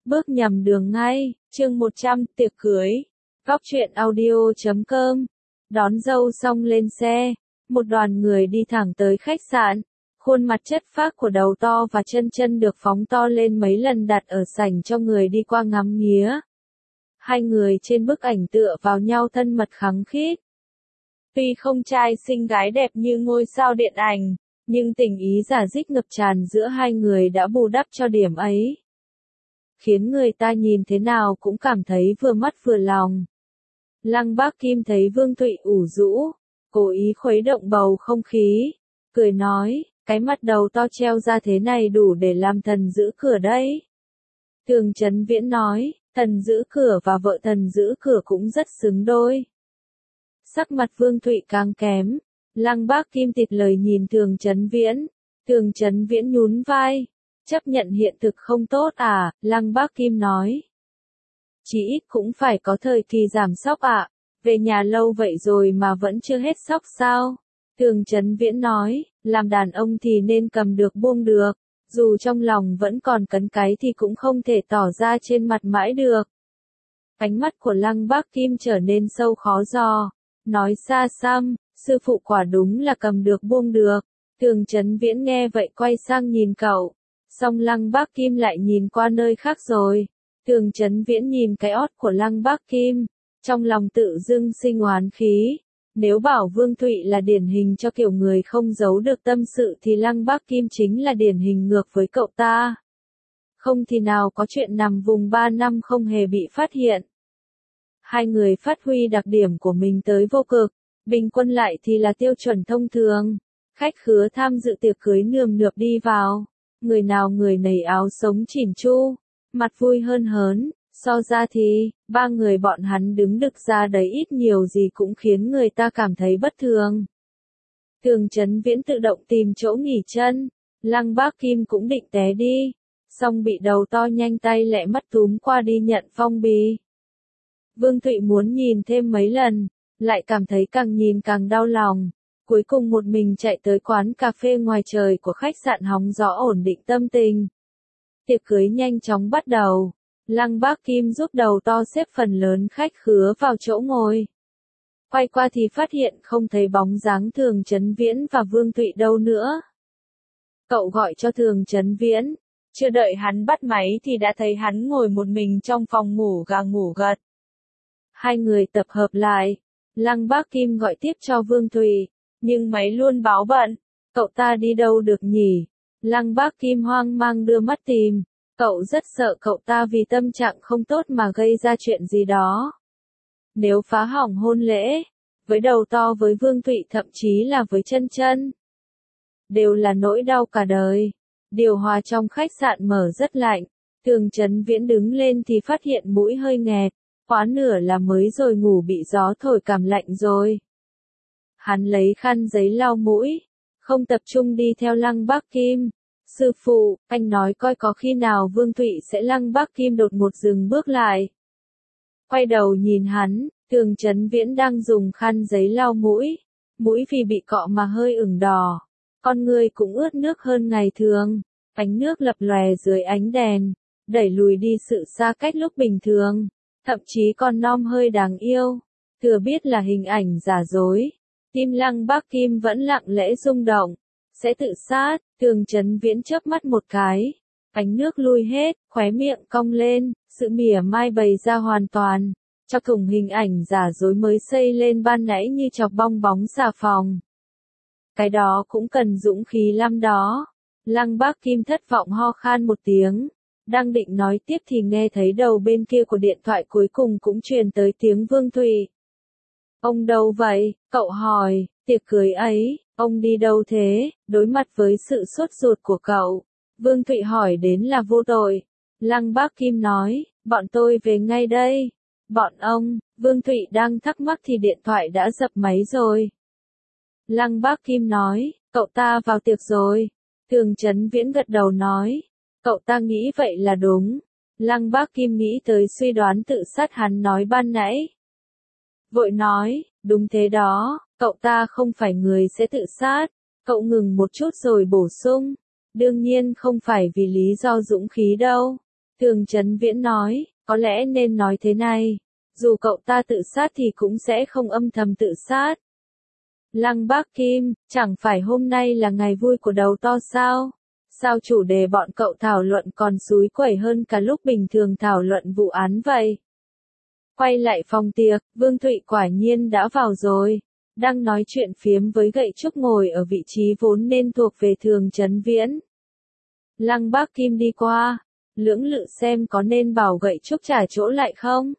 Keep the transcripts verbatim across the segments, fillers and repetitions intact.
bước nhầm đường ngay, chương một trăm, tiệc cưới. Góc truyện audio chấm com. Đón dâu xong lên xe, một đoàn người đi thẳng tới khách sạn. Khuôn mặt chất phác của đầu to và chân chân được phóng to lên mấy lần đặt ở sảnh cho người đi qua ngắm nghía. Hai người trên bức ảnh tựa vào nhau thân mật khăng khít. Tuy không trai xinh gái đẹp như ngôi sao điện ảnh, nhưng tình ý rả rích ngập tràn giữa hai người đã bù đắp cho điểm ấy, khiến người ta nhìn thế nào cũng cảm thấy vừa mắt vừa lòng. Lăng Bác Kim thấy Vương Thụy ủ rũ, cố ý khuấy động bầu không khí, cười nói, cái mặt đầu to treo ra thế này đủ để làm thần giữ cửa đấy. Thường Chấn Viễn nói, thần giữ cửa và vợ thần giữ cửa cũng rất xứng đôi. Sắc mặt Vương Thụy càng kém, Lăng Bác Kim tịt lời nhìn Thường Chấn Viễn. Thường Chấn Viễn nhún vai, chấp nhận hiện thực không tốt à, Lăng Bác Kim nói. Chỉ ít cũng phải có thời kỳ giảm sóc ạ, về nhà lâu vậy rồi mà vẫn chưa hết sóc sao? Thường Chấn Viễn nói, làm đàn ông thì nên cầm được buông được, dù trong lòng vẫn còn cấn cáy thì cũng không thể tỏ ra trên mặt mãi được. Ánh mắt của Lăng Bác Kim trở nên sâu khó dò, nói xa xăm, sư phụ quả đúng là cầm được buông được. Thường Chấn Viễn nghe vậy quay sang nhìn cậu, song Lăng Bác Kim lại nhìn qua nơi khác rồi. Thường Chấn Viễn nhìn cái ót của Lăng Bác Kim, trong lòng tự dưng sinh oán khí. Nếu bảo Vương Thụy là điển hình cho kiểu người không giấu được tâm sự thì Lăng Bác Kim chính là điển hình ngược với cậu ta. Không thì nào có chuyện nằm vùng ba năm không hề bị phát hiện. Hai người phát huy đặc điểm của mình tới vô cực, bình quân lại thì là tiêu chuẩn thông thường. Khách khứa tham dự tiệc cưới nườm nượp đi vào, người nào người nấy áo sống chỉn chu, mặt vui hơn hớn. So ra thì, ba người bọn hắn đứng đực ra đấy ít nhiều gì cũng khiến người ta cảm thấy bất thường. Thường Chấn Viễn tự động tìm chỗ nghỉ chân, Lăng Bác Kim cũng định té đi, song bị đầu to nhanh tay lẹ mắt túm qua đi nhận phong bì. Vương Thụy muốn nhìn thêm mấy lần, lại cảm thấy càng nhìn càng đau lòng, cuối cùng một mình chạy tới quán cà phê ngoài trời của khách sạn hóng gió ổn định tâm tình. Tiệc cưới nhanh chóng bắt đầu. Lăng Bác Kim giúp đầu to xếp phần lớn khách khứa vào chỗ ngồi. Quay qua thì phát hiện không thấy bóng dáng Thường Chấn Viễn và Vương Thụy đâu nữa. Cậu gọi cho Thường Chấn Viễn, chưa đợi hắn bắt máy thì đã thấy hắn ngồi một mình trong phòng ngủ gà ngủ gật. Hai người tập hợp lại, Lăng Bác Kim gọi tiếp cho Vương Thụy, nhưng máy luôn báo bận, cậu ta đi đâu được nhỉ? Lăng Bác Kim hoang mang đưa mắt tìm. Cậu rất sợ cậu ta vì tâm trạng không tốt mà gây ra chuyện gì đó. Nếu phá hỏng hôn lễ, với đầu to với Vương Thụy thậm chí là với chân chân, đều là nỗi đau cả đời. Điều hòa trong khách sạn mở rất lạnh, Thường Chấn Viễn đứng lên thì phát hiện mũi hơi nghẹt, quá nửa là mới rồi ngủ bị gió thổi cảm lạnh rồi. Hắn lấy khăn giấy lau mũi, không tập trung đi theo Lăng Bác Kim. Sư phụ, anh nói coi có khi nào Vương Thụy sẽ. Lăng Bác Kim đột ngột dừng bước lại. Quay đầu nhìn hắn, Thường Chấn Viễn đang dùng khăn giấy lau mũi. Mũi vì bị cọ mà hơi ửng đỏ. Con người cũng ướt nước hơn ngày thường. Ánh nước lập lòe dưới ánh đèn, đẩy lùi đi sự xa cách lúc bình thường. Thậm chí còn non hơi đáng yêu. Thừa biết là hình ảnh giả dối. Tim Lăng Bác Kim vẫn lặng lẽ rung động. Sẽ tự sát. Thường Chấn Viễn chớp mắt một cái, ánh nước lui hết, khóe miệng cong lên, sự mỉa mai bày ra hoàn toàn, cho thủng hình ảnh giả dối mới xây lên ban nãy như chọc bong bóng xà phòng. Cái đó cũng cần dũng khí lắm đó. Lăng Bác Kim thất vọng ho khan một tiếng, đang định nói tiếp thì nghe thấy đầu bên kia của điện thoại cuối cùng cũng truyền tới tiếng Vương Thụy. Ông đâu vậy? Cậu hỏi, tiệc cưới ấy. Ông đi đâu thế? Đối mặt với sự sốt ruột của cậu, Vương Thụy hỏi đến là vô tội. Lăng Bác Kim nói, bọn tôi về ngay đây. Bọn ông, Vương Thụy đang thắc mắc thì điện thoại đã dập máy rồi. Lăng Bác Kim nói, cậu ta vào tiệc rồi. Thường Chấn Viễn gật đầu nói, cậu ta nghĩ vậy là đúng. Lăng Bác Kim nghĩ tới suy đoán tự sát hắn nói ban nãy. Vội nói, đúng thế đó. Cậu ta không phải người sẽ tự sát. Cậu ngừng một chút rồi bổ sung. Đương nhiên không phải vì lý do dũng khí đâu. Tường Chấn Viễn nói, có lẽ nên nói thế này, dù cậu ta tự sát thì cũng sẽ không âm thầm tự sát. Lăng Bác Kim, chẳng phải hôm nay là ngày vui của đầu to sao? Sao chủ đề bọn cậu thảo luận còn xúi quẩy hơn cả lúc bình thường thảo luận vụ án vậy? Quay lại phòng tiệc, Vương Thụy quả nhiên đã vào rồi. Đang nói chuyện phiếm với gậy trúc ngồi ở vị trí vốn nên thuộc về Thường Chấn Viễn. Lăng Bác Kim đi qua, lưỡng lự xem có nên bảo gậy trúc trả chỗ lại không?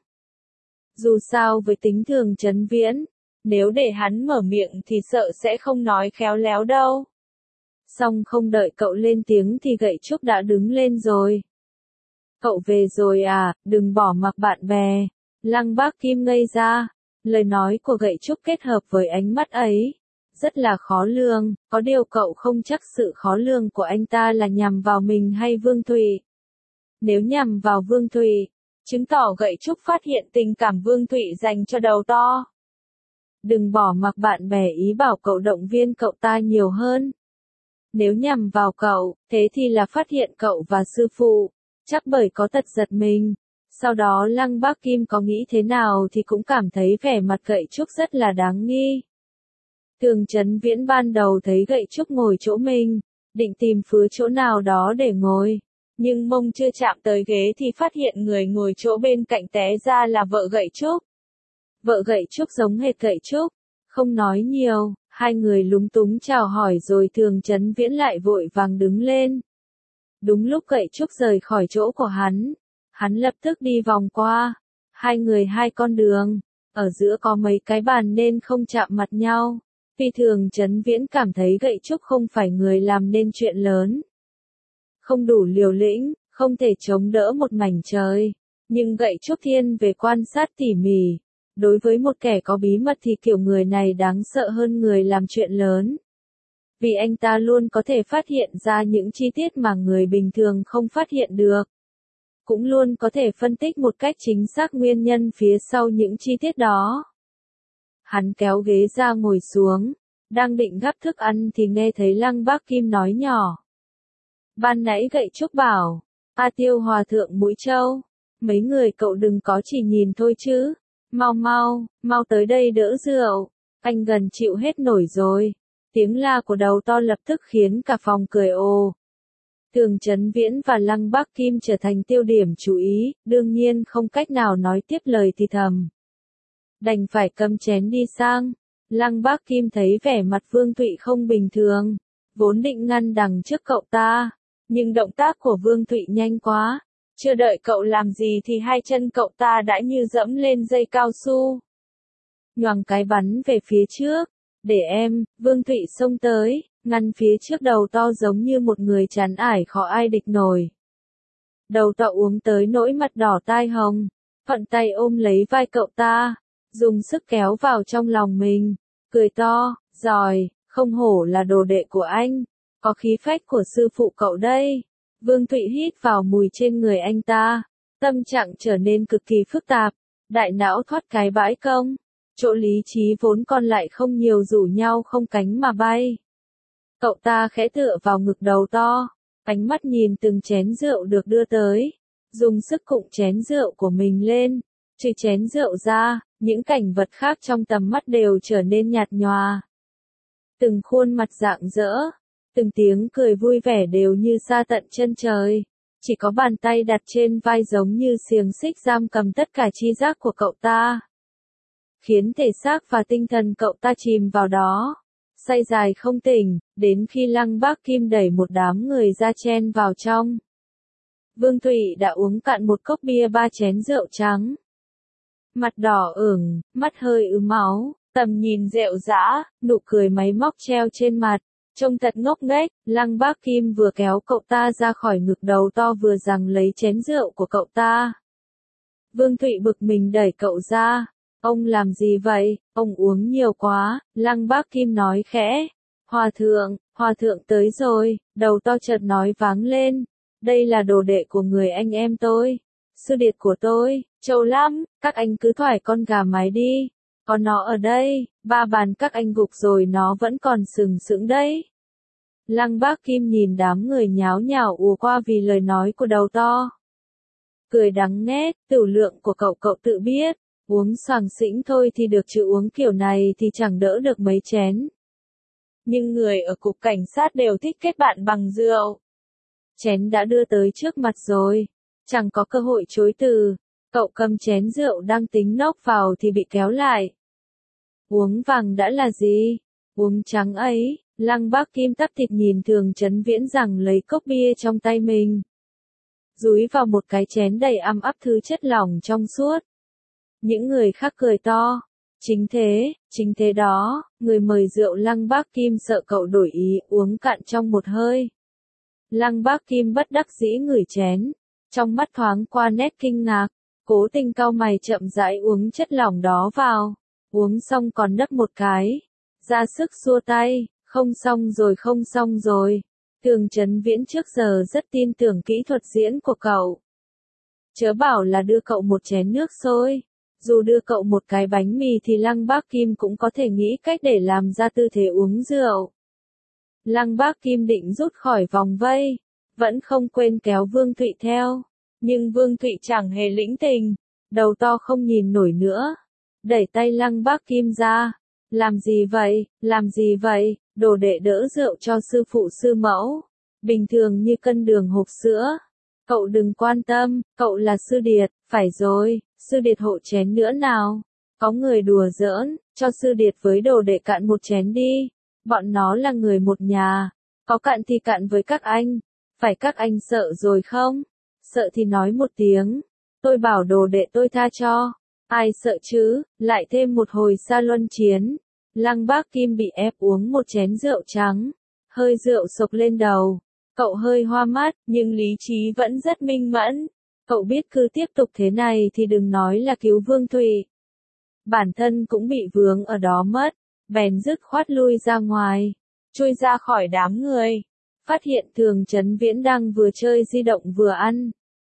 Dù sao với tính Thường Chấn Viễn, nếu để hắn mở miệng thì sợ sẽ không nói khéo léo đâu. Xong không đợi cậu lên tiếng thì gậy trúc đã đứng lên rồi. Cậu về rồi à, đừng bỏ mặc bạn bè. Lăng Bác Kim ngây ra, lời nói của gậy trúc kết hợp với ánh mắt ấy, rất là khó lường, có điều cậu không chắc sự khó lường của anh ta là nhằm vào mình hay Vương Thụy. Nếu nhằm vào Vương Thụy, chứng tỏ gậy trúc phát hiện tình cảm Vương Thụy dành cho đầu to. Đừng bỏ mặc bạn bè ý bảo cậu động viên cậu ta nhiều hơn. Nếu nhằm vào cậu, thế thì là phát hiện cậu và sư phụ, chắc bởi có tật giật mình. Sau đó Lăng Bác Kim có nghĩ thế nào thì cũng cảm thấy vẻ mặt gậy trúc rất là đáng nghi. Thường Chấn Viễn ban đầu thấy gậy trúc ngồi chỗ mình, định tìm phứa chỗ nào đó để ngồi. Nhưng mông chưa chạm tới ghế thì phát hiện người ngồi chỗ bên cạnh té ra là vợ gậy trúc. Vợ gậy trúc giống hệt gậy trúc, không nói nhiều, hai người lúng túng chào hỏi rồi Thường Chấn Viễn lại vội vàng đứng lên. Đúng lúc gậy trúc rời khỏi chỗ của hắn, hắn lập tức đi vòng qua, hai người hai con đường, ở giữa có mấy cái bàn nên không chạm mặt nhau. Vì Thường Chấn Viễn cảm thấy gậy trúc không phải người làm nên chuyện lớn. Không đủ liều lĩnh, không thể chống đỡ một mảnh trời. Nhưng gậy trúc thiên về quan sát tỉ mỉ. Đối với một kẻ có bí mật thì kiểu người này đáng sợ hơn người làm chuyện lớn. Vì anh ta luôn có thể phát hiện ra những chi tiết mà người bình thường không phát hiện được. Cũng luôn có thể phân tích một cách chính xác nguyên nhân phía sau những chi tiết đó. Hắn kéo ghế ra ngồi xuống, đang định gắp thức ăn thì nghe thấy Lăng Bác Kim nói nhỏ. Ban nãy gậy trúc bảo, A Tiêu Hòa Thượng Mũi Châu, mấy người cậu đừng có chỉ nhìn thôi chứ, mau mau, mau tới đây đỡ rượu, anh gần chịu hết nổi rồi. Tiếng la của đầu to lập tức khiến cả phòng cười ồ. Thường Chấn Viễn và Lăng Bác Kim trở thành tiêu điểm chú ý, đương nhiên không cách nào nói tiếp lời thì thầm. Đành phải cầm chén đi sang. Lăng Bác Kim thấy vẻ mặt Vương Thụy không bình thường, vốn định ngăn đằng trước cậu ta, nhưng động tác của Vương Thụy nhanh quá, chưa đợi cậu làm gì thì hai chân cậu ta đã như dẫm lên dây cao su. Nhoằng cái bắn về phía trước, để em, Vương Thụy xông tới, ngăn phía trước đầu to giống như một người chán ải khó ai địch nổi. Đầu to uống tới nỗi mặt đỏ tai hồng, thuận tay ôm lấy vai cậu ta, dùng sức kéo vào trong lòng mình, cười to, giỏi, không hổ là đồ đệ của anh, có khí phách của sư phụ cậu đây. Vương Thụy hít vào mùi trên người anh ta, tâm trạng trở nên cực kỳ phức tạp, đại não thoát cái bãi công, chỗ lý trí vốn còn lại không nhiều rủ nhau không cánh mà bay. Cậu ta khẽ tựa vào ngực đầu to, ánh mắt nhìn từng chén rượu được đưa tới, dùng sức cụng chén rượu của mình lên, trừ chén rượu ra, những cảnh vật khác trong tầm mắt đều trở nên nhạt nhòa. Từng khuôn mặt rạng rỡ, từng tiếng cười vui vẻ đều như xa tận chân trời, chỉ có bàn tay đặt trên vai giống như xiềng xích giam cầm tất cả chi giác của cậu ta, khiến thể xác và tinh thần cậu ta chìm vào đó, say dài không tỉnh, đến khi Lăng Bác Kim đẩy một đám người ra chen vào trong. Vương Thụy đã uống cạn một cốc bia ba chén rượu trắng. Mặt đỏ ửng, mắt hơi ứ máu, tầm nhìn rệu rã, nụ cười máy móc treo trên mặt, trông thật ngốc nghếch. Lăng Bác Kim vừa kéo cậu ta ra khỏi ngực đầu to vừa giằng lấy chén rượu của cậu ta. Vương Thụy bực mình đẩy cậu ra. Ông làm gì vậy, ông uống nhiều quá. Lăng Bác Kim nói khẽ. Hòa thượng, hòa thượng tới rồi. Đầu to chợt nói váng lên. Đây là đồ đệ của người anh em tôi, sư điệt của tôi, trâu lắm, các anh cứ thoải con gà mái đi. Có nó ở đây, ba bàn các anh gục rồi nó vẫn còn sừng sững đấy. Lăng Bác Kim nhìn đám người nháo nhào ùa qua vì lời nói của đầu to. cười đắng nghét, tửu lượng của cậu cậu tự biết, uống xoàng xĩnh thôi thì được chứ uống kiểu này thì chẳng đỡ được mấy chén. Nhưng người ở cục cảnh sát đều thích kết bạn bằng rượu. Chén đã đưa tới trước mặt rồi, chẳng có cơ hội chối từ, cậu cầm chén rượu đang tính nốc vào thì bị kéo lại. Uống vàng đã là gì? Uống trắng ấy. Lăng Bác Kim tắp thịt nhìn Thường Chấn Viễn rằng lấy cốc bia trong tay mình, dúi vào một cái chén đầy âm ắp thứ chất lỏng trong suốt. Những người khác cười to. Chính thế, chính thế đó, người mời rượu Lăng Bác Kim sợ cậu đổi ý uống cạn trong một hơi. Lăng Bác Kim bất đắc dĩ ngửi chén, trong mắt thoáng qua nét kinh ngạc, cố tình cau mày chậm rãi uống chất lỏng đó vào, uống xong còn nấp một cái, ra sức xua tay, không xong rồi không xong rồi. Thường Chấn Viễn trước giờ rất tin tưởng kỹ thuật diễn của cậu. Chớ bảo là đưa cậu một chén nước sôi, dù đưa cậu một cái bánh mì thì Lăng Bác Kim cũng có thể nghĩ cách để làm ra tư thế uống rượu. Lăng Bác Kim định rút khỏi vòng vây, vẫn không quên kéo Vương Thụy theo, nhưng Vương Thụy chẳng hề lĩnh tình, đầu to không nhìn nổi nữa, đẩy tay Lăng Bác Kim ra. Làm gì vậy, làm gì vậy, đồ đệ đỡ rượu cho sư phụ sư mẫu, bình thường như cân đường hộp sữa. Cậu đừng quan tâm, cậu là sư điệt, phải rồi, sư điệt hộ chén nữa nào. Có người đùa giỡn, cho sư điệt với đồ đệ cạn một chén đi, bọn nó là người một nhà, có cạn thì cạn với các anh, phải các anh sợ rồi không? Sợ thì nói một tiếng, tôi bảo đồ đệ tôi tha cho. Ai sợ chứ, lại thêm một hồi xa luân chiến. Lăng Bác Kim bị ép uống một chén rượu trắng, hơi rượu sộc lên đầu. Cậu hơi hoa mắt, nhưng lý trí vẫn rất minh mẫn. Cậu biết cứ tiếp tục thế này thì đừng nói là cứu Vương Thụy. Bản thân cũng bị vướng ở đó mất, bèn dứt khoát lui ra ngoài, chui ra khỏi đám người. Phát hiện Thường Chấn Viễn đang vừa chơi di động vừa ăn.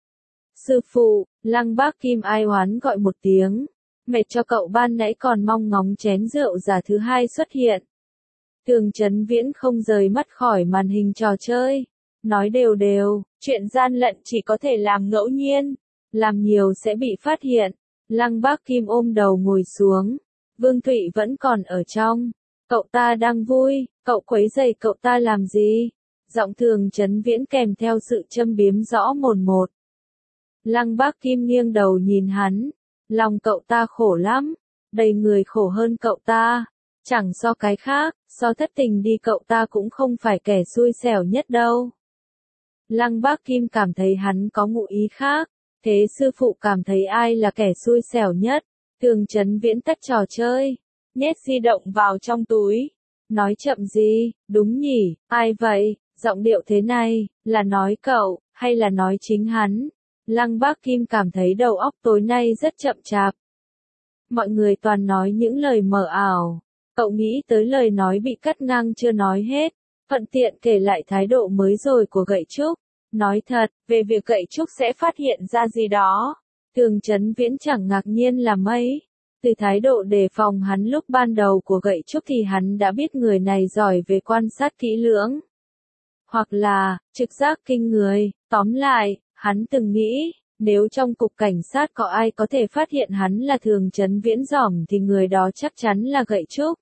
Sư phụ, Lăng Bác Kim ai oán gọi một tiếng, mệt cho cậu ban nãy còn mong ngóng chén rượu giả thứ hai xuất hiện. Thường Chấn Viễn không rời mắt khỏi màn hình trò chơi, nói đều đều, chuyện gian lận chỉ có thể làm ngẫu nhiên, làm nhiều sẽ bị phát hiện. Lăng Bác Kim ôm đầu ngồi xuống, Vương Thụy vẫn còn ở trong, cậu ta đang vui, cậu quấy rầy cậu ta làm gì? Giọng Thường Chấn Viễn kèm theo sự châm biếm rõ mồn một. Lăng Bác Kim nghiêng đầu nhìn hắn, lòng cậu ta khổ lắm, đầy người khổ hơn cậu ta, chẳng so cái khác, so thất tình đi cậu ta cũng không phải kẻ xui xẻo nhất đâu. Lăng Bác Kim cảm thấy hắn có ngụ ý khác, thế sư phụ cảm thấy ai là kẻ xui xẻo nhất? Thường Chấn Viễn tắt trò chơi, nhét di động vào trong túi, nói chậm gì, đúng nhỉ, ai vậy, giọng điệu thế này, là nói cậu, hay là nói chính hắn? Lăng Bác Kim cảm thấy đầu óc tối nay rất chậm chạp. Mọi người toàn nói những lời mờ ảo. Cậu nghĩ tới lời nói bị cắt ngang chưa nói hết, thuận tiện kể lại thái độ mới rồi của Gậy Trúc. Nói thật, về việc Gậy Trúc sẽ phát hiện ra gì đó, Thường Chấn Viễn chẳng ngạc nhiên là mấy. Từ thái độ đề phòng hắn lúc ban đầu của Gậy Trúc thì hắn đã biết người này giỏi về quan sát kỹ lưỡng. Hoặc là, trực giác kinh người, tóm lại, hắn từng nghĩ, nếu trong cục cảnh sát có ai có thể phát hiện hắn là Thường Chấn Viễn giỏm thì người đó chắc chắn là Gậy Trúc.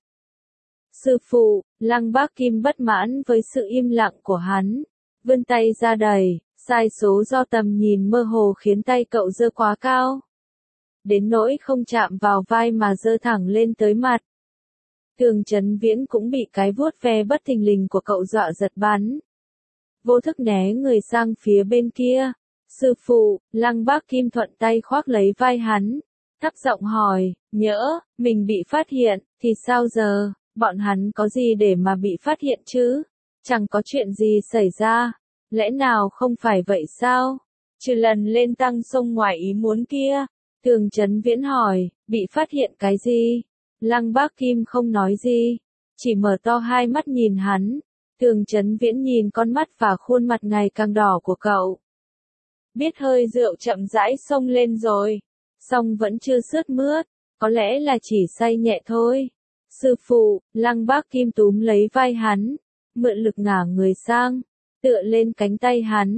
Sư phụ, Lăng Bác Kim bất mãn với sự im lặng của hắn, vươn tay ra đẩy, sai số do tầm nhìn mơ hồ khiến tay cậu giơ quá cao. Đến nỗi không chạm vào vai mà giơ thẳng lên tới mặt. Thường Chấn Viễn cũng bị cái vuốt ve bất thình lình của cậu dọa giật bắn. Vô thức né người sang phía bên kia. Sư phụ, Lăng Bác Kim thuận tay khoác lấy vai hắn, thấp giọng hỏi, nhỡ, mình bị phát hiện, thì sao giờ, bọn hắn có gì để mà bị phát hiện chứ? Chẳng có chuyện gì xảy ra, lẽ nào không phải vậy sao? Trừ lần lên tăng sông ngoài ý muốn kia, Thường Chấn Viễn hỏi, bị phát hiện cái gì? Lăng Bác Kim không nói gì, chỉ mở to hai mắt nhìn hắn. Thường Chấn Viễn nhìn con mắt và khuôn mặt ngày càng đỏ của cậu. Biết hơi rượu chậm rãi xông lên rồi, song vẫn chưa sướt mướt, có lẽ là chỉ say nhẹ thôi. Sư phụ, Lăng Bác Kim túm lấy vai hắn, mượn lực ngả người sang, tựa lên cánh tay hắn,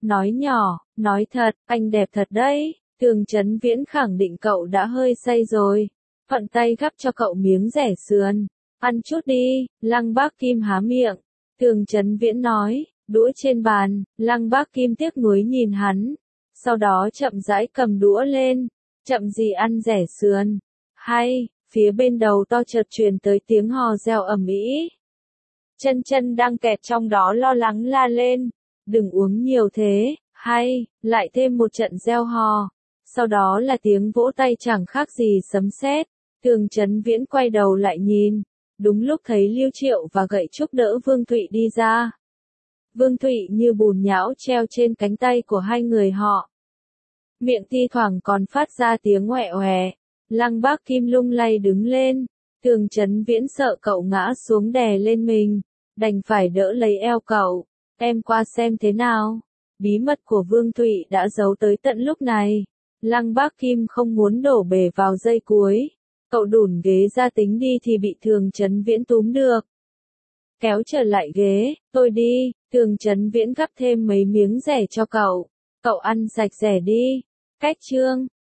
nói nhỏ, nói thật, anh đẹp thật đấy. Tường Chấn Viễn khẳng định cậu đã hơi say rồi. Thuận tay gắp cho cậu miếng rẻ sườn. Ăn chút đi, Lăng Bác Kim há miệng. Tường Chấn Viễn nói, đũa trên bàn, Lăng Bác Kim tiếc nuối nhìn hắn. Sau đó chậm rãi cầm đũa lên, chậm gì ăn rẻ sườn. Hay, phía bên đầu to chợt truyền tới tiếng hò reo ầm ĩ. Chân Chân đang kẹt trong đó lo lắng la lên, đừng uống nhiều thế, hay, lại thêm một trận reo hò. Sau đó là tiếng vỗ tay chẳng khác gì sấm sét. Tường Chấn Viễn quay đầu lại nhìn, đúng lúc thấy Lưu Triệu và Gậy Trúc đỡ Vương Thụy đi ra. Vương Thụy như bùn nhão treo trên cánh tay của hai người họ. Miệng thi thoảng còn phát ra tiếng ngoẹ oẻ. Lăng Bác Kim lung lay đứng lên. Tường Chấn Viễn sợ cậu ngã xuống đè lên mình, đành phải đỡ lấy eo cậu. Em qua xem thế nào. Bí mật của Vương Thụy đã giấu tới tận lúc này. Lăng Bác Kim không muốn đổ bể vào giây cuối. Cậu đủn ghế ra tính đi thì bị Tường Chấn Viễn túm được. Kéo trở lại ghế, tôi đi. Tường Chấn Viễn gắp thêm mấy miếng rẻ cho cậu. Cậu ăn sạch rẻ đi. Cách chương